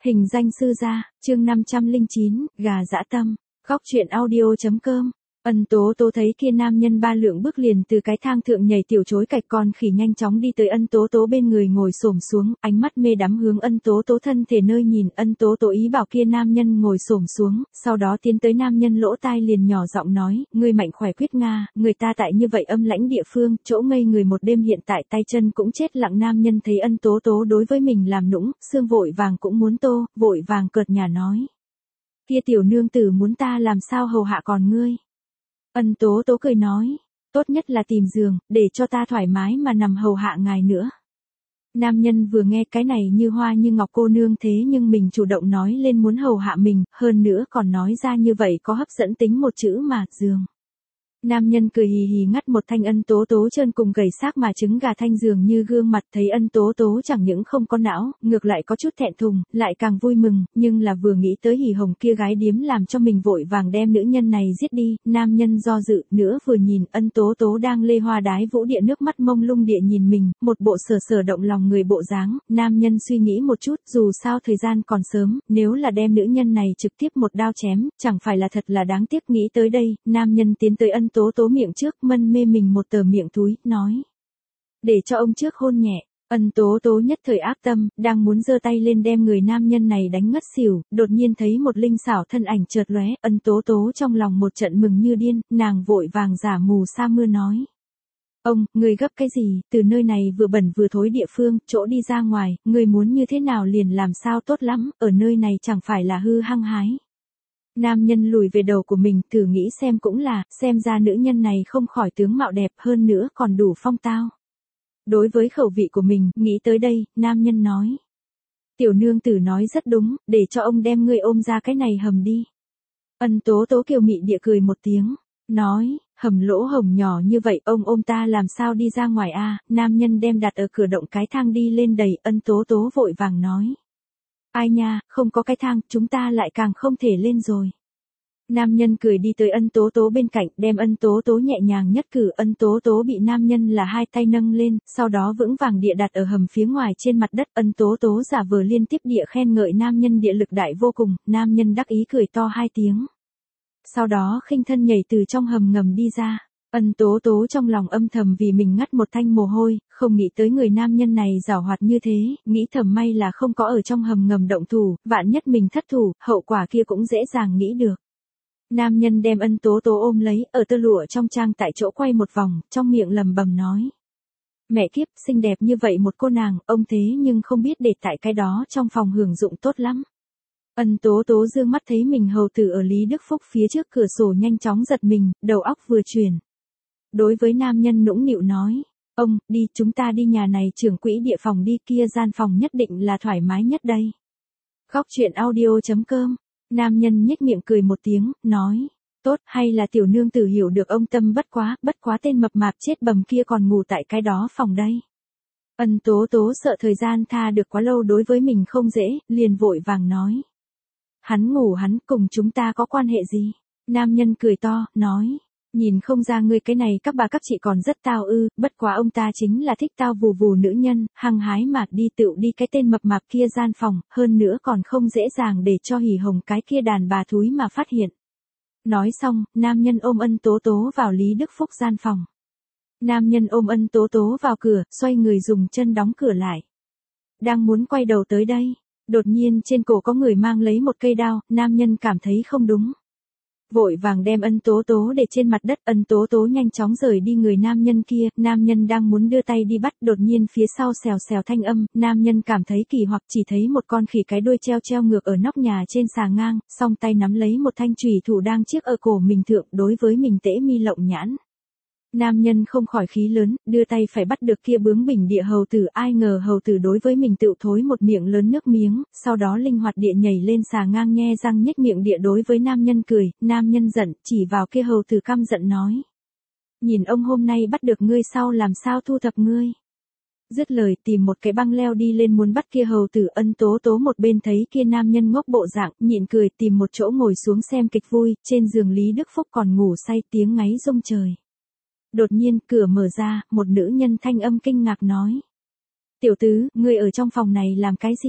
Hình danh sư gia, chương 509, gà dã tâm. Góc truyện audio.com. Ân Tố Tố thấy kia nam nhân 3 lượng bước liền từ cái thang thượng nhảy tiểu chối cạch con khỉ nhanh chóng đi tới Ân Tố Tố bên người ngồi xổm xuống, ánh mắt mê đắm hướng Ân Tố Tố thân thể nơi nhìn. Ân Tố Tố ý bảo kia nam nhân ngồi xổm xuống, sau đó tiến tới nam nhân lỗ tai liền nhỏ giọng nói, ngươi mạnh khỏe quyết Nga, người ta tại như vậy âm lãnh địa phương, chỗ ngây người một đêm hiện tại tay chân cũng chết lặng. Nam nhân thấy Ân Tố Tố đối với mình làm nũng, xương vội vàng cũng muốn tô, vội vàng cợt nhả nói. Kia tiểu nương tử muốn ta làm sao hầu hạ còn ngươi. Ân Tố Tố cười nói, tốt nhất là tìm giường, để cho ta thoải mái mà nằm hầu hạ ngài nữa. Nam nhân vừa nghe cái này như hoa như ngọc cô nương thế nhưng mình chủ động nói lên muốn hầu hạ mình, hơn nữa còn nói ra như vậy có hấp dẫn tính một chữ mà, giường. Nam nhân cười hì hì ngắt một thanh Ân Tố Tố trơn cùng gầy xác mà trứng gà thanh giường như gương mặt, thấy Ân Tố Tố chẳng những không có não, ngược lại có chút thẹn thùng, lại càng vui mừng, nhưng là vừa nghĩ tới hỉ hồng kia gái điếm làm cho mình vội vàng đem nữ nhân này giết đi, nam nhân do dự, nữa vừa nhìn Ân Tố Tố đang lê hoa đái vũ địa nước mắt mông lung địa nhìn mình, một bộ sở động lòng người bộ dáng, nam nhân suy nghĩ một chút, dù sao thời gian còn sớm, nếu là đem nữ nhân này trực tiếp một đao chém, chẳng phải là thật là đáng tiếc. Nghĩ tới đây, nam nhân tiến tới Ân Tố Tố miệng trước, mân mê mình một tờ miệng túi, nói. Để cho ông trước hôn nhẹ. Ân Tố Tố nhất thời ác tâm, đang muốn giơ tay lên đem người nam nhân này đánh ngất xỉu, đột nhiên thấy một linh xảo thân ảnh chợt lóe, Ân Tố Tố trong lòng một trận mừng như điên, nàng vội vàng giả mù sa mưa nói. Ông, người gấp cái gì, từ nơi này vừa bẩn vừa thối địa phương, chỗ đi ra ngoài, người muốn như thế nào liền làm sao tốt lắm, ở nơi này chẳng phải là hư hăng hái. Nam nhân lùi về đầu của mình, thử nghĩ xem cũng là, xem ra nữ nhân này không khỏi tướng mạo đẹp, hơn nữa còn đủ phong tao. Đối với khẩu vị của mình, nghĩ tới đây, nam nhân nói. Tiểu nương tử nói rất đúng, để cho ông đem ngươi ôm ra cái này hầm đi. Ân Tố Tố kiều mị địa cười một tiếng, nói, hầm lỗ hổng nhỏ như vậy, ông ôm ta làm sao đi ra ngoài a? Nam nhân đem đặt ở cửa động cái thang đi lên đầy, Ân Tố Tố vội vàng nói. Ai nha, không có cái thang, chúng ta lại càng không thể lên rồi. Nam nhân cười đi tới Ân Tố Tố bên cạnh, đem Ân Tố Tố nhẹ nhàng nhất cử. Ân Tố Tố bị nam nhân là hai tay nâng lên, sau đó vững vàng địa đặt ở hầm phía ngoài trên mặt đất. Ân Tố Tố giả vờ liên tiếp địa khen ngợi nam nhân địa lực đại vô cùng, nam nhân đắc ý cười to 2 tiếng. Sau đó khinh thân nhảy từ trong hầm ngầm đi ra. Ân Tố Tố trong lòng âm thầm vì mình ngắt một thanh mồ hôi, không nghĩ tới người nam nhân này giảo hoạt như thế, nghĩ thầm may là không có ở trong hầm ngầm động thủ, vạn nhất mình thất thủ, hậu quả kia cũng dễ dàng nghĩ được. Nam nhân đem Ân Tố Tố ôm lấy, ở tơ lụa trong trang tại chỗ quay một vòng, trong miệng lầm bầm nói. Mẹ kiếp, xinh đẹp như vậy một cô nàng, ông thế nhưng không biết để tại cái đó trong phòng hưởng dụng tốt lắm. Ân Tố Tố dương mắt thấy mình hầu tử ở Lý Đức Phúc phía trước cửa sổ nhanh chóng giật mình, đầu óc vừa chuyển. Đối với nam nhân nũng nịu nói, ông, đi, chúng ta đi nhà này trưởng quỹ địa phòng đi, kia gian phòng nhất định là thoải mái nhất đây. Góc truyện audio.com. Nam nhân nhếch miệng cười một tiếng, nói, tốt, hay là tiểu nương tử hiểu được ông tâm bất quá tên mập mạp chết bầm kia còn ngủ tại cái đó phòng đây. Ân Tố Tố sợ thời gian tha được quá lâu đối với mình không dễ, liền vội vàng nói. Hắn ngủ hắn cùng chúng ta có quan hệ gì? Nam nhân cười to, nói. Nhìn không ra ngươi cái này các bà các chị còn rất tao ư, bất quá ông ta chính là thích tao vù vù nữ nhân, hăng hái mà đi tựu đi cái tên mập mạp kia gian phòng, hơn nữa còn không dễ dàng để cho hỉ hồng cái kia đàn bà thúi mà phát hiện. Nói xong, nam nhân ôm Ân Tố Tố vào Lý Đức Phúc gian phòng. Nam nhân ôm Ân Tố Tố vào cửa, xoay người dùng chân đóng cửa lại. Đang muốn quay đầu tới đây, đột nhiên trên cổ có người mang lấy một cây đao, nam nhân cảm thấy không đúng. Vội vàng đem Ân Tố Tố để trên mặt đất, Ân Tố Tố nhanh chóng rời đi người nam nhân kia, nam nhân đang muốn đưa tay đi bắt, đột nhiên phía sau xèo xèo thanh âm, nam nhân cảm thấy kỳ hoặc chỉ thấy một con khỉ cái đuôi treo ngược ở nóc nhà trên xà ngang, song tay nắm lấy một thanh chùy thủ đang chiếc ở cổ mình thượng, đối với mình tễ mi lộng nhãn. Nam nhân không khỏi khí lớn, đưa tay phải bắt được kia bướng bỉnh địa hầu tử, ai ngờ hầu tử đối với mình tựu thối một miệng lớn nước miếng, sau đó linh hoạt địa nhảy lên xà ngang nhe răng nhếch miệng địa đối với nam nhân cười, nam nhân giận, chỉ vào kia hầu tử căm giận nói. Nhìn ông hôm nay bắt được ngươi sau làm sao thu thập ngươi. Dứt lời tìm một cái băng leo đi lên muốn bắt kia hầu tử. Ân Tố Tố một bên thấy kia nam nhân ngốc bộ dạng, nhịn cười tìm một chỗ ngồi xuống xem kịch vui, trên giường Lý Đức Phúc còn ngủ say tiếng ngáy rung trời. Đột nhiên, cửa mở ra, một nữ nhân thanh âm kinh ngạc nói. Tiểu tứ, ngươi ở trong phòng này làm cái gì?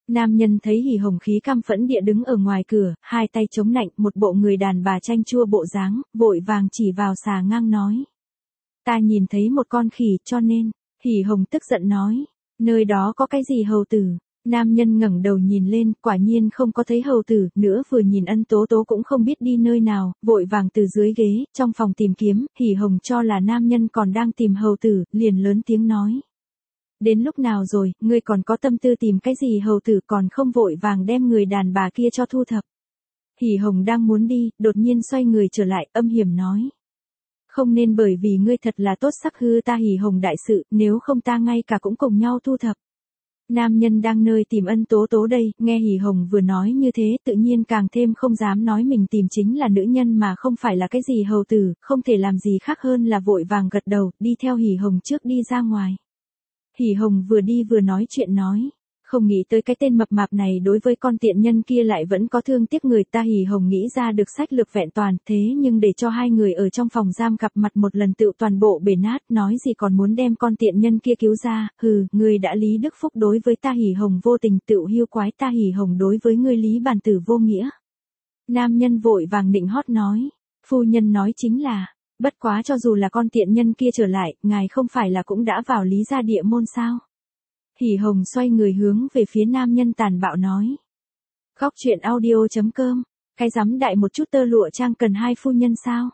Nam nhân thấy Hỉ Hồng khí căm phẫn địa đứng ở ngoài cửa, hai tay chống nạnh, một bộ người đàn bà chanh chua bộ dáng, vội vàng chỉ vào xà ngang nói. Ta nhìn thấy một con khỉ cho nên, Hỉ Hồng tức giận nói. Nơi đó có cái gì hầu tử? Nam nhân ngẩng đầu nhìn lên, quả nhiên không có thấy hầu tử, nữa vừa nhìn Ân Tố Tố cũng không biết đi nơi nào, vội vàng từ dưới ghế, trong phòng tìm kiếm, Hỉ Hồng cho là nam nhân còn đang tìm hầu tử, liền lớn tiếng nói. Đến lúc nào rồi, ngươi còn có tâm tư tìm cái gì hầu tử còn không vội vàng đem người đàn bà kia cho thu thập. Hỉ Hồng đang muốn đi, đột nhiên xoay người trở lại, âm hiểm nói. Không nên bởi vì ngươi thật là tốt sắc hư ta Hỉ Hồng đại sự, nếu không ta ngay cả cũng cùng nhau thu thập. Nam nhân đang nơi tìm Ân Tố Tố đây, nghe Hỉ Hồng vừa nói như thế tự nhiên càng thêm không dám nói mình tìm chính là nữ nhân mà không phải là cái gì hầu tử, không thể làm gì khác hơn là vội vàng gật đầu, đi theo Hỉ Hồng trước đi ra ngoài. Hỉ Hồng vừa đi vừa nói chuyện nói. Không nghĩ tới cái tên mập mạp này đối với con tiện nhân kia lại vẫn có thương tiếc người ta. Hỉ Hồng nghĩ ra được sách lược vẹn toàn, thế nhưng để cho hai người ở trong phòng giam gặp mặt một lần tựu toàn bộ bể nát, nói gì còn muốn đem con tiện nhân kia cứu ra. Người đã Lý Đức Phúc đối với ta Hỉ Hồng vô tình, tựu hiu quái ta Hỉ Hồng đối với ngươi Lý Bàn Tử vô nghĩa. Nam nhân vội vàng định hót nói. Phu nhân nói chính là, bất quá cho dù là con tiện nhân kia trở lại, ngài không phải là cũng đã vào Lý gia địa môn sao? Hỉ Hồng xoay người hướng về phía nam nhân tàn bạo nói. Góc truyện audio.com, cái rắm đại một chút tơ lụa trang cần hai phu nhân sao?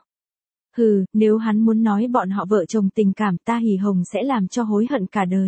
Nếu hắn muốn nói bọn họ vợ chồng tình cảm ta Hỉ Hồng sẽ làm cho hối hận cả đời.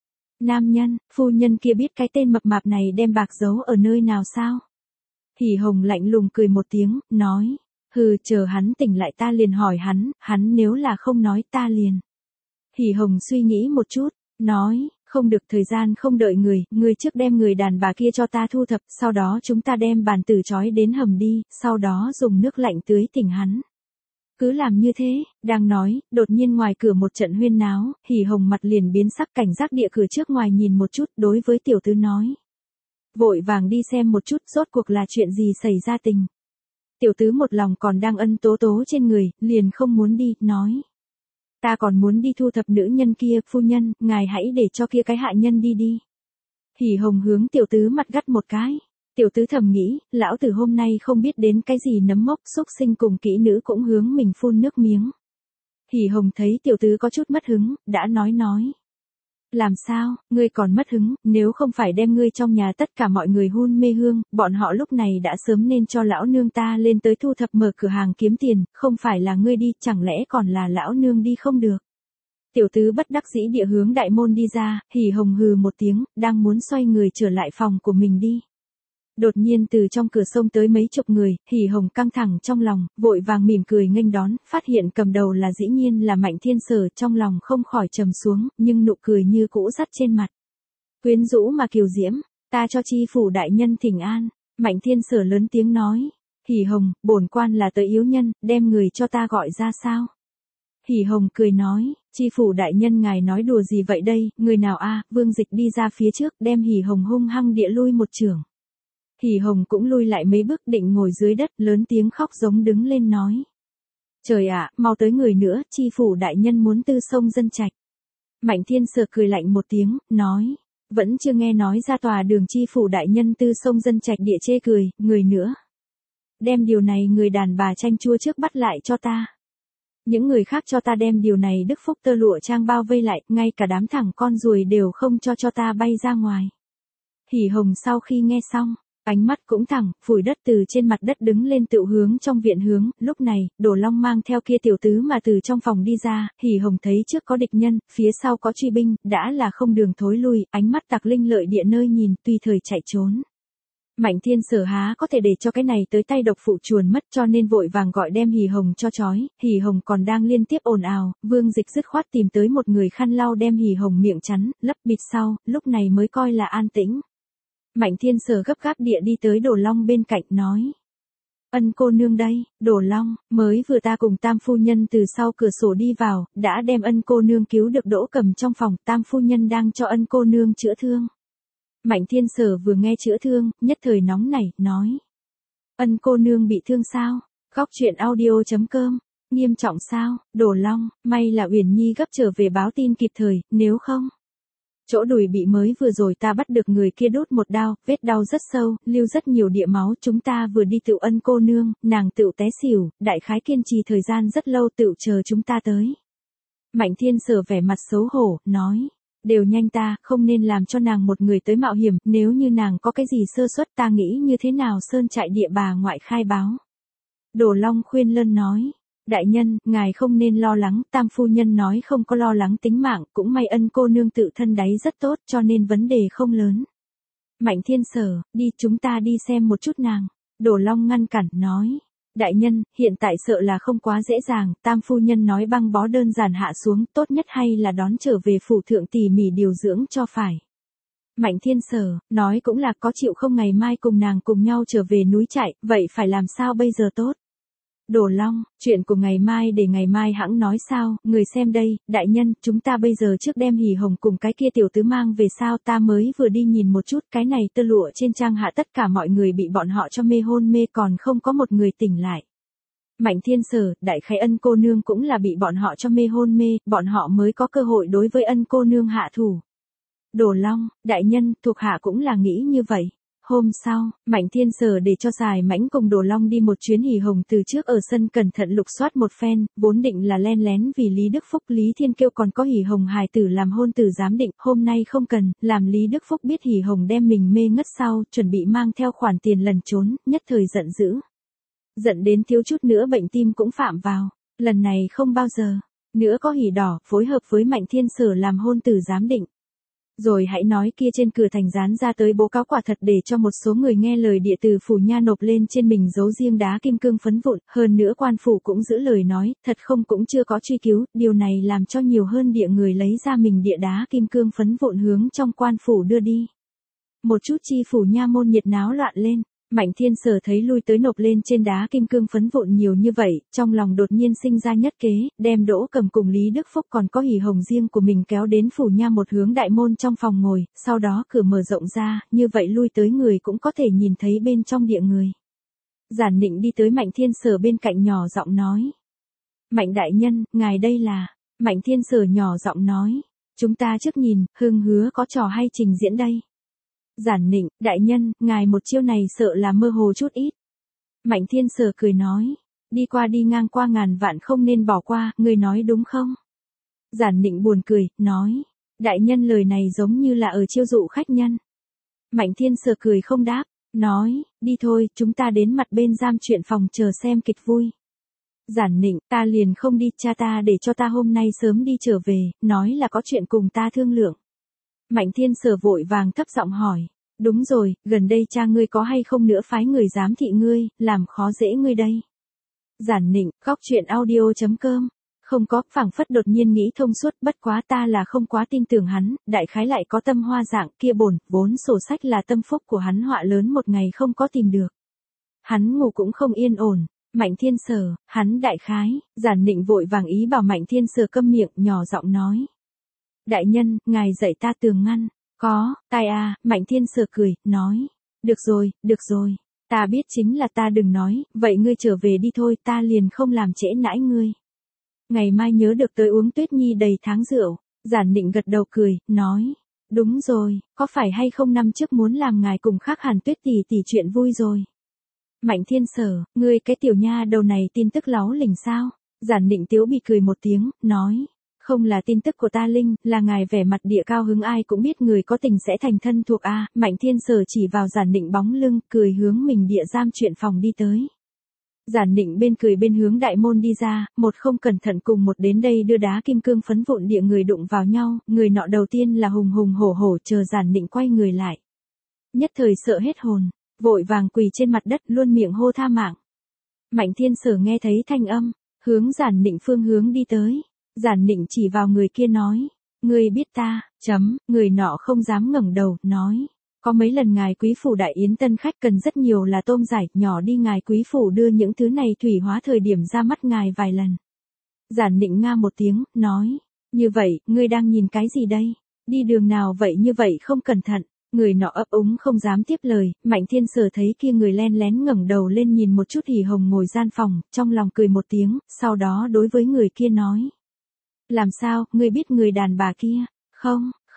Nam nhân, phu nhân kia biết cái tên mập mạp này đem bạc giấu ở nơi nào sao? Hỉ Hồng lạnh lùng cười một tiếng, nói. Chờ hắn tỉnh lại ta liền hỏi hắn nếu là không nói ta liền. Hỉ Hồng suy nghĩ một chút, nói. Không được, thời gian không đợi người trước đem người đàn bà kia cho ta thu thập, sau đó chúng ta đem Bàn Tử trói đến hầm đi, sau đó dùng nước lạnh tưới tỉnh hắn. Cứ làm như thế, đang nói, đột nhiên ngoài cửa một trận huyên náo, Hỉ Hồng mặt liền biến sắc, cảnh giác địa cửa trước ngoài nhìn một chút, đối với tiểu tứ nói. Vội vàng đi xem một chút, rốt cuộc là chuyện gì xảy ra tình. Tiểu tứ một lòng còn đang Ân Tố Tố trên người, liền không muốn đi, nói. Ta còn muốn đi thu thập nữ nhân kia, phu nhân, ngài hãy để cho kia cái hạ nhân đi. Hỉ Hồng hướng tiểu tứ mặt gắt một cái. Tiểu tứ thầm nghĩ, lão tử hôm nay không biết đến cái gì nấm mốc, xúc sinh cùng kỹ nữ cũng hướng mình phun nước miếng. Hỉ Hồng thấy tiểu tứ có chút mất hứng, đã nói. Làm sao, ngươi còn mất hứng, nếu không phải đem ngươi trong nhà tất cả mọi người hun mê hương, bọn họ lúc này đã sớm nên cho lão nương ta lên tới thu thập mở cửa hàng kiếm tiền, không phải là ngươi đi, chẳng lẽ còn là lão nương đi không được. Tiểu tứ bất đắc dĩ địa hướng đại môn đi ra, Hỉ Hồng hừ một tiếng, đang muốn xoay người trở lại phòng của mình đi. Đột nhiên từ trong cửa sông tới mấy chục người, Hỉ Hồng căng thẳng trong lòng, vội vàng mỉm cười nghênh đón, phát hiện cầm đầu là dĩ nhiên là Mạnh Thiên Sở, trong lòng không khỏi trầm xuống, nhưng nụ cười như cũ dắt trên mặt. Quyến rũ mà kiều diễm, ta cho chi phủ đại nhân thỉnh an. Mạnh Thiên Sở lớn tiếng nói. Hỉ Hồng, bổn quan là tới yếu nhân, đem người cho ta gọi ra sao? Hỉ Hồng cười nói, chi phủ đại nhân ngài nói đùa gì vậy đây, người nào a? Vương Dịch đi ra phía trước, đem Hỉ Hồng hung hăng địa lui một chưởng. Hỉ Hồng cũng lui lại mấy bước, định ngồi dưới đất, lớn tiếng khóc giống đứng lên nói. Trời ạ, mau tới người nữa, chi phủ đại nhân muốn tư sông dân trạch. Mạnh Thiên Sở cười lạnh một tiếng, nói. Vẫn chưa nghe nói ra tòa đường chi phủ đại nhân tư sông dân trạch địa chê cười, người nữa. Đem điều này người đàn bà chanh chua trước bắt lại cho ta. Những người khác cho ta đem điều này Đức Phúc tơ lụa trang bao vây lại, ngay cả đám thẳng con ruồi đều không cho ta bay ra ngoài. Hỉ Hồng sau khi nghe xong, ánh mắt cũng thẳng, phủi đất từ trên mặt đất đứng lên tự hướng trong viện hướng, lúc này, Đồ Long mang theo kia tiểu tứ mà từ trong phòng đi ra, Hỉ Hồng thấy trước có địch nhân, phía sau có truy binh, đã là không đường thối lui, ánh mắt tặc linh lợi địa nơi nhìn, tùy thời chạy trốn. Mạnh Thiên Sở há có thể để cho cái này tới tay độc phụ chuồn mất, cho nên vội vàng gọi đem Hỉ Hồng cho trói. Hỉ Hồng còn đang liên tiếp ồn ào, Vương Dịch dứt khoát tìm tới một người khăn lau đem Hỉ Hồng miệng chắn, lấp bịt sau, lúc này mới coi là an tĩnh. Mạnh Thiên Sở gấp gáp địa đi tới Đồ Long bên cạnh nói. Ân cô nương đây, Đồ Long, mới vừa ta cùng Tam phu nhân từ sau cửa sổ đi vào, đã đem Ân cô nương cứu được Đỗ Cầm trong phòng, Tam phu nhân đang cho Ân cô nương chữa thương. Mạnh Thiên Sở vừa nghe chữa thương, nhất thời nóng nảy, nói. Ân cô nương bị thương sao? Góc truyện audio.com, nghiêm trọng sao? Đồ Long, may là Uyển Nhi gấp trở về báo tin kịp thời, nếu không. Chỗ đùi bị mới vừa rồi ta bắt được người kia đốt một đao, vết đau rất sâu, lưu rất nhiều địa máu, chúng ta vừa đi tựu Ân cô nương, nàng tựu té xỉu, đại khái kiên trì thời gian rất lâu tựu chờ chúng ta tới. Mạnh Thiên Sở vẻ mặt xấu hổ, nói, đều nhanh ta, không nên làm cho nàng một người tới mạo hiểm, nếu như nàng có cái gì sơ suất ta nghĩ như thế nào sơn trại địa bà ngoại khai báo. Đồ Long khuyên lơn nói, đại nhân, ngài không nên lo lắng, tam phu nhân nói không có lo lắng tính mạng, cũng may Ân cô nương tự thân đáy rất tốt cho nên vấn đề không lớn. Mạnh Thiên Sở, đi chúng ta đi xem một chút nàng. Đồ Long ngăn cản, nói, đại nhân, hiện tại sợ là không quá dễ dàng, tam phu nhân nói băng bó đơn giản hạ xuống, tốt nhất hay là đón trở về phủ thượng tỉ mỉ điều dưỡng cho phải. Mạnh Thiên Sở, nói cũng là có chịu không ngày mai cùng nàng cùng nhau trở về núi trại, vậy phải làm sao bây giờ tốt? Đồ Long, chuyện của ngày mai để ngày mai hãng nói sao, người xem đây, đại nhân, chúng ta bây giờ trước đem Hỉ Hồng cùng cái kia tiểu tứ mang về sao ta mới vừa đi nhìn một chút, cái này tơ lụa trên trang hạ tất cả mọi người bị bọn họ cho mê hôn mê còn không có một người tỉnh lại. Mạnh Thiên Sở, đại khái Ân cô nương cũng là bị bọn họ cho mê hôn mê, bọn họ mới có cơ hội đối với Ân cô nương hạ thủ. Đồ Long, đại nhân, thuộc hạ cũng là nghĩ như vậy. Hôm sau, Mạnh Thiên Sở để cho Giải Mãnh cùng Đồ Long đi một chuyến Hỉ Hồng từ trước ở sân cẩn thận lục soát một phen, vốn định là len lén vì Lý Đức Phúc Lý Thiên Kiêu còn có Hỉ Hồng hài tử làm hôn tử giám định, hôm nay không cần, làm Lý Đức Phúc biết Hỉ Hồng đem mình mê ngất sau, chuẩn bị mang theo khoản tiền lần trốn, nhất thời giận dữ. Giận đến thiếu chút nữa bệnh tim cũng phạm vào, lần này không bao giờ, nữa có Hỉ Đỏ, phối hợp với Mạnh Thiên Sở làm hôn tử giám định. Rồi hãy nói kia trên cửa thành dán ra tới bố cáo quả thật để cho một số người nghe lời địa từ phủ nha nộp lên trên mình giấu riêng đá kim cương phấn vụn, hơn nữa quan phủ cũng giữ lời nói, thật không cũng chưa có truy cứu, điều này làm cho nhiều hơn địa người lấy ra mình địa đá kim cương phấn vụn hướng trong quan phủ đưa đi. Một chút chi phủ nha môn nhiệt náo loạn lên. Mạnh Thiên Sở thấy lui tới nộp lên trên đá kim cương phấn vụn nhiều như vậy, trong lòng đột nhiên sinh ra nhất kế, đem Đỗ Cầm cùng Lý Đức Phúc còn có Hỉ Hồng riêng của mình kéo đến phủ nha một hướng đại môn trong phòng ngồi, sau đó cửa mở rộng ra, như vậy lui tới người cũng có thể nhìn thấy bên trong địa người. Giản Nịnh đi tới Mạnh Thiên Sở bên cạnh nhỏ giọng nói. Mạnh đại nhân, ngài đây là. Mạnh Thiên Sở nhỏ giọng nói. Chúng ta trước nhìn, Hưng hứa có trò hay trình diễn đây. Giản Nịnh, đại nhân, ngài một chiêu này sợ là mơ hồ chút ít. Mạnh Thiên Sở cười nói, đi qua đi ngang qua ngàn vạn không nên bỏ qua, người nói đúng không? Giản Nịnh buồn cười, nói, đại nhân lời này giống như là ở chiêu dụ khách nhân. Mạnh Thiên Sở cười không đáp, nói, đi thôi, chúng ta đến mặt bên giam chuyện phòng chờ xem kịch vui. Giản Nịnh, ta liền không đi, cha ta để cho ta hôm nay sớm đi trở về, nói là có chuyện cùng ta thương lượng. Mạnh Thiên Sở vội vàng thấp giọng hỏi, đúng rồi, gần đây cha ngươi có hay không nữa phái người giám thị ngươi, làm khó dễ ngươi đây. Giản Nịnh, góc chuyện audio.com, không có, phảng phất đột nhiên nghĩ thông suốt, bất quá ta là không quá tin tưởng hắn, đại khái lại có tâm hoa dạng kia vốn sổ sách là tâm phúc của hắn họa lớn một ngày không có tìm được. Hắn ngủ cũng không yên ổn. Mạnh Thiên Sở, hắn đại khái, Giản Nịnh vội vàng ý bảo Mạnh Thiên Sở câm miệng, nhỏ giọng nói. Đại nhân, ngài dạy ta tường ngăn. Có, tai à, Mạnh Thiên Sở cười, nói. Được rồi, ta biết chính là ta đừng nói, vậy ngươi trở về đi thôi, ta liền không làm trễ nãi ngươi. Ngày mai nhớ được tới uống Tuyết Nhi đầy tháng rượu. Giản Nịnh gật đầu cười, nói. Đúng rồi, có phải hay không năm trước muốn làm ngài cùng khác Hàn Tuyết tỷ tỷ chuyện vui rồi. Mạnh Thiên Sở, ngươi cái tiểu nha đầu này tin tức láu lỉnh sao? Giản Nịnh tiếu bị cười một tiếng, nói. Không là tin tức của ta Linh, là ngài vẻ mặt địa cao hứng ai cũng biết người có tình sẽ thành thân thuộc a. Mạnh Thiên Sở chỉ vào Giản Nịnh bóng lưng, cười hướng mình địa giam chuyện phòng đi tới. Giản Nịnh bên cười bên hướng đại môn đi ra, một không cẩn thận cùng một đến đây đưa đá kim cương phấn vụn địa người đụng vào nhau, người nọ đầu tiên là hùng hùng hổ hổ chờ Giản Nịnh quay người lại. Nhất thời sợ hết hồn, vội vàng quỳ trên mặt đất luôn miệng hô tha mạng. Mạnh Thiên Sở nghe thấy thanh âm, hướng Giản Nịnh phương hướng đi tới. Giản Nịnh chỉ vào người kia nói, ngươi biết ta, người nọ không dám ngẩng đầu, nói, có mấy lần ngài quý phủ đại yến tân khách cần rất nhiều là tôm giải, nhỏ đi ngài quý phủ đưa những thứ này thủy hóa thời điểm ra mắt ngài vài lần. Giản Nịnh nga một tiếng, nói, như vậy, ngươi đang nhìn cái gì đây, đi đường nào vậy như vậy không cẩn thận. Người nọ ấp úng không dám tiếp lời, Mạnh Thiên Sở thấy kia người len lén ngẩng đầu lên nhìn một chút Hỉ Hồng ngồi gian phòng, trong lòng cười một tiếng, sau đó đối với người kia nói. Làm sao, ngươi biết người đàn bà kia?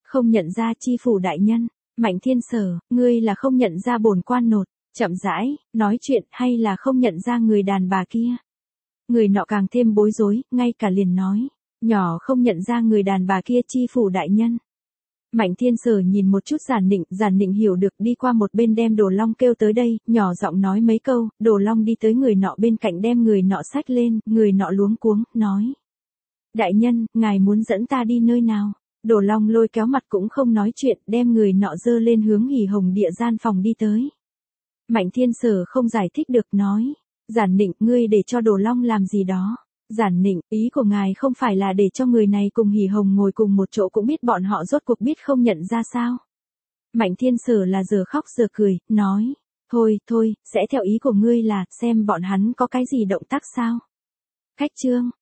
Không nhận ra chi phủ đại nhân. Mạnh Thiên Sở, ngươi là không nhận ra bổn quan nột, chậm rãi, nói chuyện hay là không nhận ra người đàn bà kia. Người nọ càng thêm bối rối, ngay cả liền nói, nhỏ không nhận ra người đàn bà kia chi phủ đại nhân. Mạnh Thiên Sở nhìn một chút Giản Nịnh hiểu được đi qua một bên đem Đồ Long kêu tới đây, nhỏ giọng nói mấy câu, Đồ Long đi tới người nọ bên cạnh đem người nọ xách lên, người nọ luống cuống, nói. Đại nhân, ngài muốn dẫn ta đi nơi nào? Đồ Long lôi kéo mặt cũng không nói chuyện, đem người nọ dơ lên hướng Hỉ Hồng địa gian phòng đi tới. Mạnh Thiên Sở không giải thích được nói, Giản Nịnh, ngươi để cho Đồ Long làm gì đó. Giản Nịnh, ý của ngài không phải là để cho người này cùng Hỉ Hồng ngồi cùng một chỗ cũng biết bọn họ rốt cuộc biết không nhận ra sao. Mạnh Thiên Sở là giờ khóc giờ cười, nói, thôi, sẽ theo ý của ngươi là, xem bọn hắn có cái gì động tác sao. Khách chương.